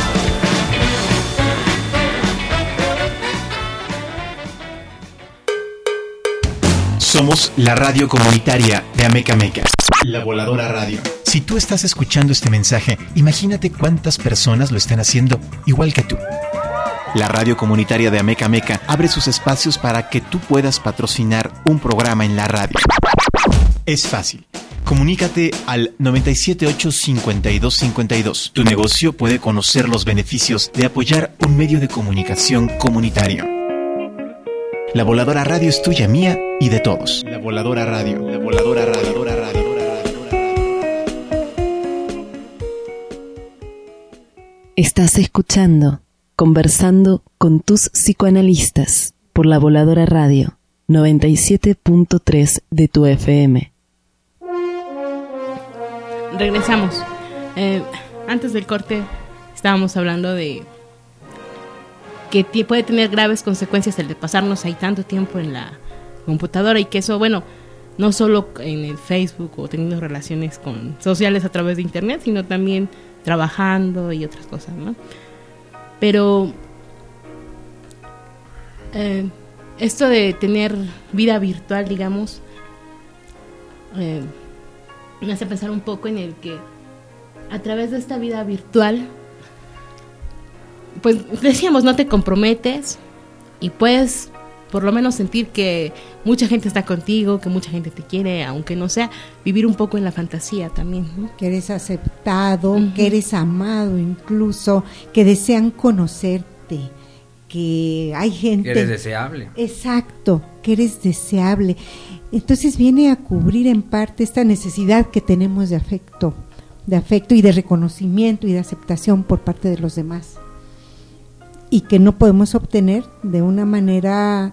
[SPEAKER 7] Somos la radio comunitaria de Amecameca. La Voladora Radio. Si tú estás escuchando este mensaje, imagínate cuántas personas lo están haciendo igual que tú. La radio comunitaria de Amecameca abre sus espacios para que tú puedas patrocinar un programa en la radio. Es fácil. Comunícate al 978-5252. Tu negocio puede conocer los beneficios de apoyar un medio de comunicación comunitario. La Voladora Radio es tuya, mía y de todos. La Voladora Radio. La Voladora Radio.
[SPEAKER 2] Estás escuchando Conversando con tus psicoanalistas por La Voladora Radio 97.3 de tu FM.
[SPEAKER 4] Regresamos. Antes del corte estábamos hablando de que puede tener graves consecuencias el de pasarnos ahí tanto tiempo en la computadora, y que eso, bueno, no solo en el Facebook o teniendo relaciones sociales a través de internet, sino también trabajando y otras cosas, ¿no? Pero esto de tener vida virtual, digamos, me hace pensar un poco en el que a través de esta vida virtual, pues decíamos, no te comprometes y puedes por lo menos sentir que mucha gente está contigo, que mucha gente te quiere, aunque no sea, vivir un poco en la fantasía también, ¿no?
[SPEAKER 5] Que eres aceptado, que eres amado incluso, que desean conocerte, que hay gente...
[SPEAKER 6] Que eres deseable.
[SPEAKER 5] Exacto, que eres deseable. Entonces viene a cubrir en parte esta necesidad que tenemos de afecto y de reconocimiento y de aceptación por parte de los demás. Y que no podemos obtener de otra manera,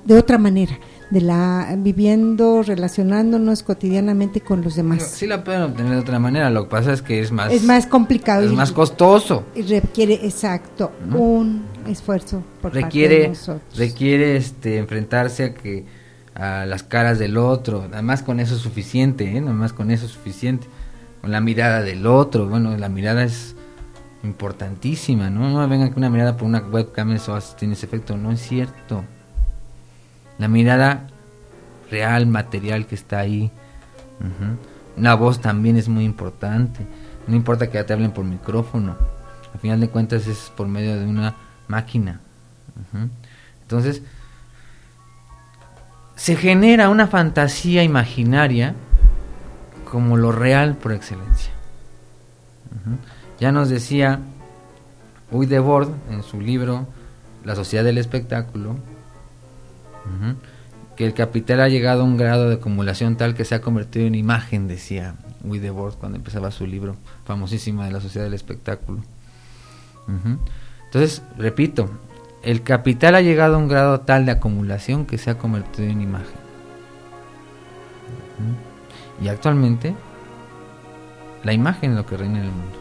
[SPEAKER 5] viviendo, relacionándonos cotidianamente con los demás.
[SPEAKER 6] Sí la pueden obtener de otra manera, lo que pasa es que es más
[SPEAKER 5] complicado.
[SPEAKER 6] Es más costoso.
[SPEAKER 5] Y requiere, exacto, ¿no? Un esfuerzo por parte de nosotros.
[SPEAKER 6] Requiere enfrentarse a las caras del otro, nada más con eso es suficiente, nada más con eso es suficiente. Con la mirada del otro, bueno, la mirada es importantísima, no vengan con una mirada por una webcam, eso tiene ese efecto, no es cierto. La mirada real, material que está ahí. Una voz también es muy importante, no importa que ya te hablen por micrófono, al final de cuentas es por medio de una máquina. Entonces se genera una fantasía imaginaria como lo real por excelencia. Ya nos decía Guy Debord en su libro La Sociedad del Espectáculo, que el capital ha llegado a un grado de acumulación tal que se ha convertido en imagen, decía Guy Debord cuando empezaba su libro famosísimo de La Sociedad del Espectáculo. Entonces, repito, el capital ha llegado a un grado tal de acumulación que se ha convertido en imagen. Y actualmente la imagen es lo que reina en el mundo.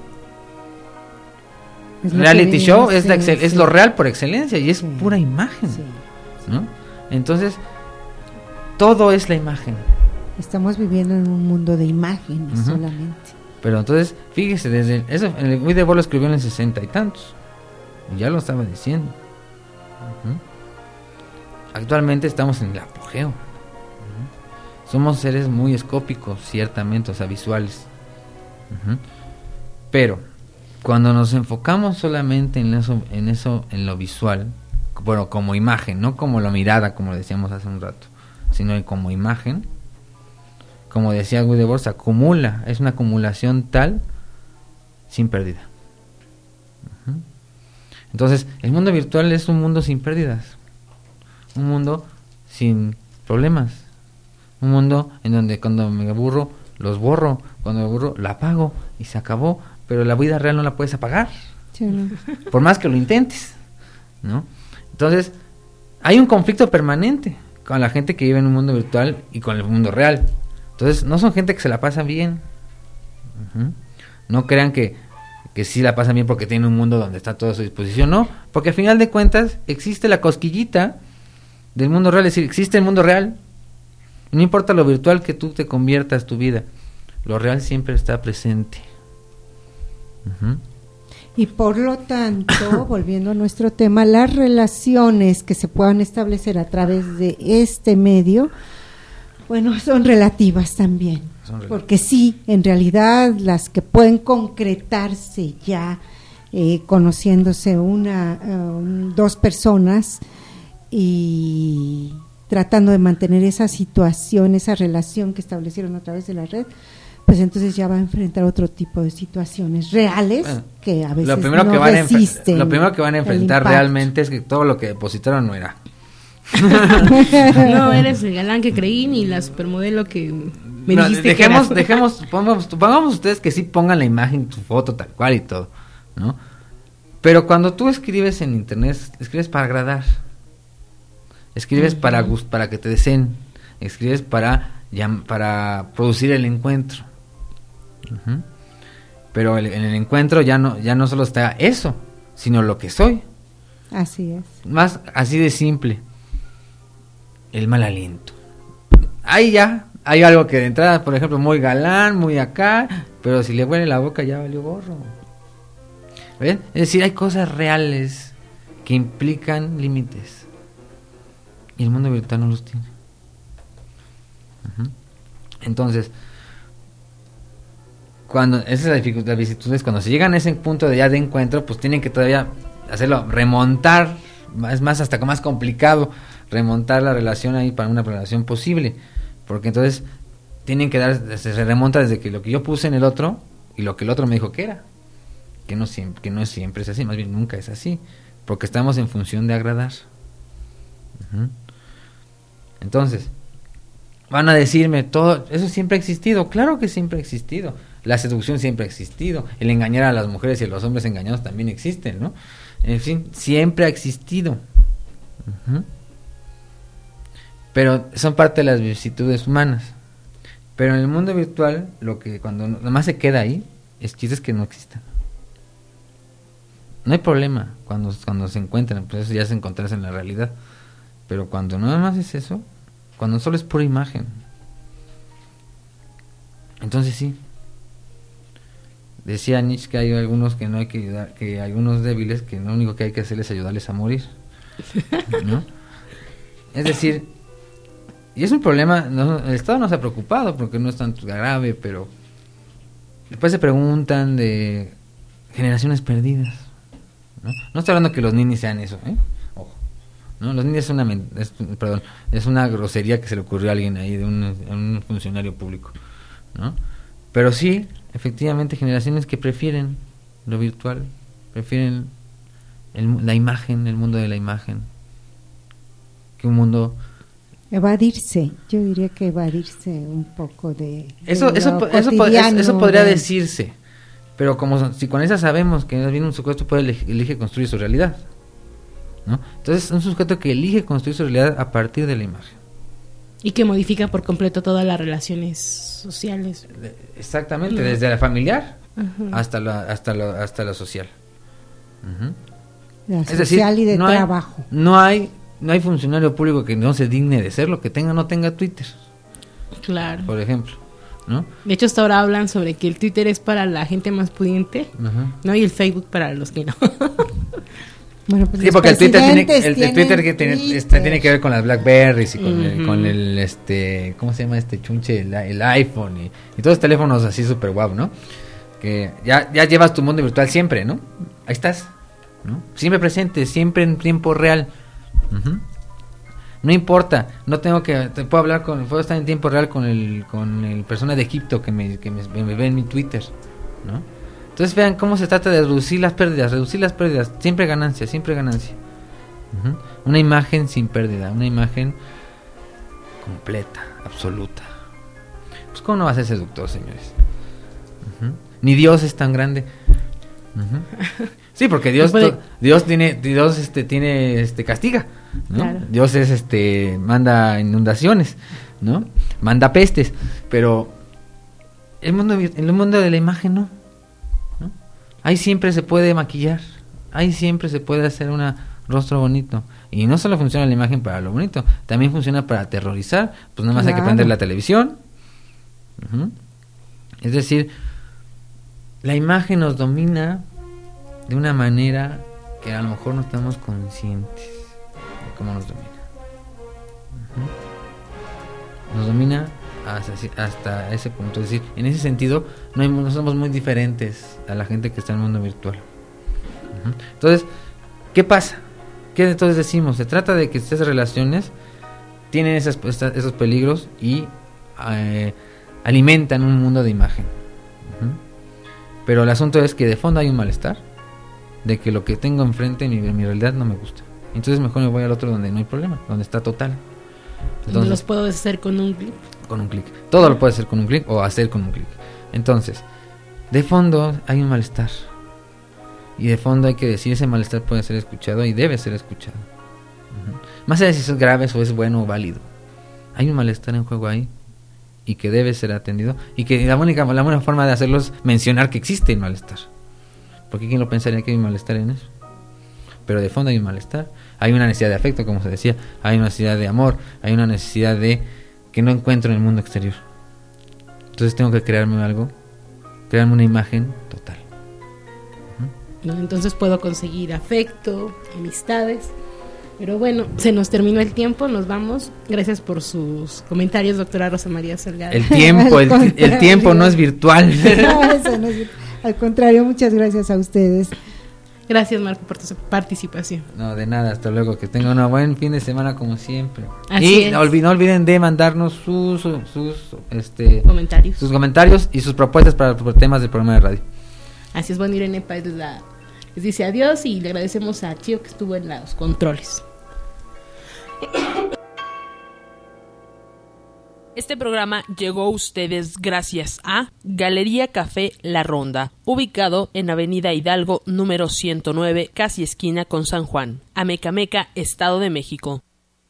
[SPEAKER 6] Reality show es lo real por excelencia y es pura imagen, ¿no? Entonces todo es la imagen.
[SPEAKER 5] Estamos viviendo en un mundo de imágenes solamente.
[SPEAKER 6] Pero entonces fíjese, desde eso el Guy Debord lo escribió en el 60 y tantos y ya lo estaba diciendo. Actualmente estamos en el apogeo. Somos seres muy escópicos, ciertamente, o sea, visuales. Pero cuando nos enfocamos solamente en lo visual, bueno, como imagen, no como la mirada, como decíamos hace un rato, sino como imagen, como decía Guy Debord, se acumula, es una acumulación tal sin pérdida. Entonces, el mundo virtual es un mundo sin pérdidas, un mundo sin problemas, un mundo en donde cuando me aburro los borro, cuando me aburro lo apago y se acabó. pero la vida real no la puedes apagar.
[SPEAKER 5] Sí, no.
[SPEAKER 6] Por más que lo intentes, ¿no? Entonces, hay un conflicto permanente con la gente que vive en un mundo virtual y con el mundo real. Entonces, no son gente que se la pasa bien. No crean que sí la pasan bien porque tienen un mundo donde está todo a su disposición. No, porque al final de cuentas existe la cosquillita del mundo real. Es decir, existe el mundo real. No importa lo virtual que tú te conviertas tu vida, lo real siempre está presente.
[SPEAKER 5] Y por lo tanto, volviendo a nuestro tema, las relaciones que se puedan establecer a través de este medio, bueno, son relativas también. Porque sí, en realidad las que pueden concretarse ya conociéndose dos personas y tratando de mantener esa situación, esa relación que establecieron a través de la red, pues entonces ya va a enfrentar otro tipo de situaciones reales que a veces
[SPEAKER 6] lo primero
[SPEAKER 5] no
[SPEAKER 6] que
[SPEAKER 5] resisten.
[SPEAKER 6] Lo primero que van a enfrentar realmente es que todo lo que depositaron no era.
[SPEAKER 4] No eres el galán que creí ni la supermodelo que me dijiste que era.
[SPEAKER 6] Pongamos ustedes que sí pongan la imagen, su foto tal cual y todo, ¿no? Pero cuando tú escribes en internet, escribes para agradar, escribes para que te deseen, escribes para producir el encuentro. Pero en el encuentro ya no solo está eso, sino lo que soy.
[SPEAKER 5] Así es.
[SPEAKER 6] Más así de simple. El mal aliento. Ahí ya hay algo que de entrada, por ejemplo, muy galán, muy acá, pero si le huele la boca ya valió gorro. ¿Ven? Es decir, hay cosas reales que implican límites. Y el mundo virtual no los tiene. Entonces, esa es la dificultad, cuando se llegan a ese punto de encuentro, pues tienen que todavía hacerlo, remontar, es más hasta más complicado remontar la relación ahí para una relación posible, porque entonces tienen que se remonta desde que lo que yo puse en el otro y lo que el otro me dijo que era, que no siempre es así, más bien nunca es así, porque estamos en función de agradar. Entonces, van a decirme, todo eso siempre ha existido. Claro que siempre ha existido. La seducción siempre ha existido. El engañar a las mujeres y a los hombres engañados también existen, ¿no? En fin, siempre ha existido. Pero son parte de las vicisitudes humanas. Pero en el mundo virtual, lo que cuando nada más se queda ahí, es chistes que no existan. No hay problema cuando se encuentran, pues eso ya se encontrarse en la realidad. Pero cuando nada más es eso, cuando solo es pura imagen, entonces sí. Decía Nietzsche que hay algunos que no hay que ayudar, que hay algunos débiles que lo único que hay que hacer es ayudarles a morir, ¿no? Es decir, y es un problema, el Estado no se ha preocupado porque no es tan grave, pero después se preguntan de generaciones perdidas, ¿no? No estoy hablando que los ninis sean eso, ojo, ¿no? Los ninis es una grosería que se le ocurrió a alguien ahí de un funcionario público, ¿no? Pero sí, efectivamente, generaciones que prefieren lo virtual, prefieren la imagen, el mundo de la imagen, que un mundo...
[SPEAKER 5] Evadirse, yo diría que evadirse un poco de
[SPEAKER 6] eso podría decirse, pero como si con esa sabemos que viene un sujeto que elige construir su realidad, ¿no? Entonces es un sujeto que elige construir su realidad a partir de la imagen. Y
[SPEAKER 4] que modifica por completo todas las relaciones sociales.
[SPEAKER 6] Exactamente, desde la familiar hasta la social.
[SPEAKER 5] La social y de trabajo.
[SPEAKER 6] No hay funcionario público que no se digne de serlo, que no tenga Twitter.
[SPEAKER 4] Claro.
[SPEAKER 6] Por ejemplo, ¿no?
[SPEAKER 4] De hecho, hasta ahora hablan sobre que el Twitter es para la gente más pudiente, ¿no? Y el Facebook para los que no.
[SPEAKER 5] Bueno, pues
[SPEAKER 6] sí, porque el Twitter tiene que ver con las Blackberries y con el ¿cómo se llama este chunche? El iPhone y todos los teléfonos así super guau, ¿no? Que ya llevas tu mundo virtual siempre, ¿no? Ahí estás, ¿no? Siempre presente, siempre en tiempo real. No importa, puedo estar en tiempo real con el persona de Egipto que me ve en mi Twitter, ¿no? Entonces vean cómo se trata de reducir las pérdidas, siempre ganancia. Una imagen sin pérdida, una imagen completa, absoluta. Pues cómo no va a ser seductor, señores. Ni Dios es tan grande. Uh-huh. Sí, porque Dios castiga, ¿no?
[SPEAKER 4] Claro.
[SPEAKER 6] Dios manda inundaciones, ¿no? Manda pestes, pero el mundo de la imagen no. Ahí siempre se puede maquillar, ahí siempre se puede hacer un rostro bonito. Y no solo funciona la imagen para lo bonito, también funciona para aterrorizar. Pues nada más hay que prender la televisión. Uh-huh. Es decir, la imagen nos domina de una manera que a lo mejor no estamos conscientes de cómo nos domina. Uh-huh. Nos domina hasta ese punto. Es decir, en ese sentido no somos muy diferentes a la gente que está en el mundo virtual. Uh-huh. Entonces, ¿qué pasa? ¿Qué entonces decimos? Se trata de que estas relaciones tienen esos peligros y alimentan un mundo de imagen. Uh-huh. Pero el asunto es que de fondo hay un malestar, de que lo que tengo enfrente en mi realidad no me gusta. Entonces mejor me voy al otro donde no hay problema, donde está total.
[SPEAKER 4] Entonces, ¿los puedo hacer con un clic?
[SPEAKER 6] Con un clic. Todo lo puedes hacer con un clic o hacer con un clic. Entonces, de fondo hay un malestar. Y de fondo hay que decir, ese malestar puede ser escuchado y debe ser escuchado. Uh-huh. Más allá de si es grave o es bueno o válido. Hay un malestar en juego ahí y que debe ser atendido. Y que la única forma de hacerlo es mencionar que existe el malestar. Porque ¿quién lo pensaría que hay un malestar en eso? Pero de fondo hay un malestar. Hay una necesidad de afecto, como se decía. Hay una necesidad de amor. Hay una necesidad de que no encuentro en el mundo exterior. Entonces tengo que crearme una imagen total.
[SPEAKER 4] Entonces puedo conseguir afecto, amistades. Pero bueno, se nos terminó el tiempo, nos vamos. Gracias por sus comentarios, doctora Rosa María Salgado.
[SPEAKER 6] El tiempo no es virtual.
[SPEAKER 5] No, eso no es virtual. Al contrario, muchas gracias a ustedes.
[SPEAKER 4] Gracias, Marco, por tu participación.
[SPEAKER 6] No, de nada, hasta luego. Que tengan un buen fin de semana como siempre.
[SPEAKER 4] Así es.
[SPEAKER 6] No olviden de mandarnos sus
[SPEAKER 4] comentarios
[SPEAKER 6] y sus propuestas para temas del programa de radio.
[SPEAKER 4] Así es, bueno, Irene Páez les dice adiós y le agradecemos a Chio que estuvo en los controles.
[SPEAKER 3] Este programa llegó a ustedes gracias a Galería Café La Ronda, ubicado en Avenida Hidalgo número 109, casi esquina con San Juan, Amecameca, Estado de México.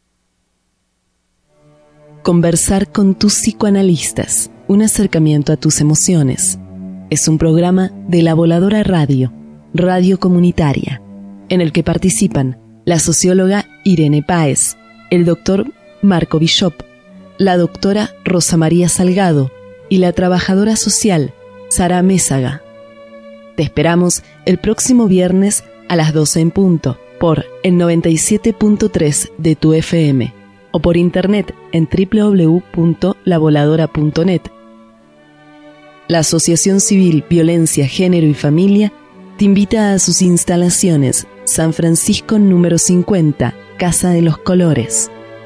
[SPEAKER 2] Conversar con tus psicoanalistas, un acercamiento a tus emociones. Es un programa de La Voladora Radio, radio comunitaria, en el que participan la socióloga Irene Páez, el doctor Marco Bishop, la doctora Rosa María Salgado y la trabajadora social Sara Mésaga. Te esperamos el próximo viernes a las 12 en punto por el 97.3 de tu FM o por internet en www.lavoladora.net. La Asociación Civil Violencia, Género y Familia te invita a sus instalaciones San Francisco número 50, Casa de los Colores.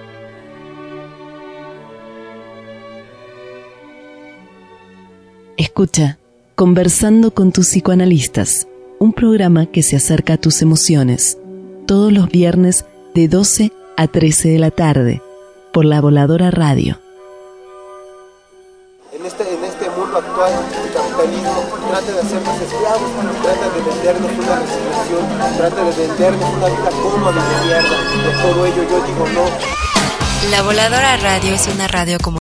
[SPEAKER 2] Escucha Conversando con tus psicoanalistas, un programa que se acerca a tus emociones, todos los viernes de 12 a 13 de la tarde, por La Voladora Radio.
[SPEAKER 8] En este mundo actual, el capitalismo trata de hacernos esclavos, trata de vendernos una resignación, trata de vendernos una vida cómoda y de mierda. Por todo ello yo digo no.
[SPEAKER 1] La Voladora Radio es una radio comunitaria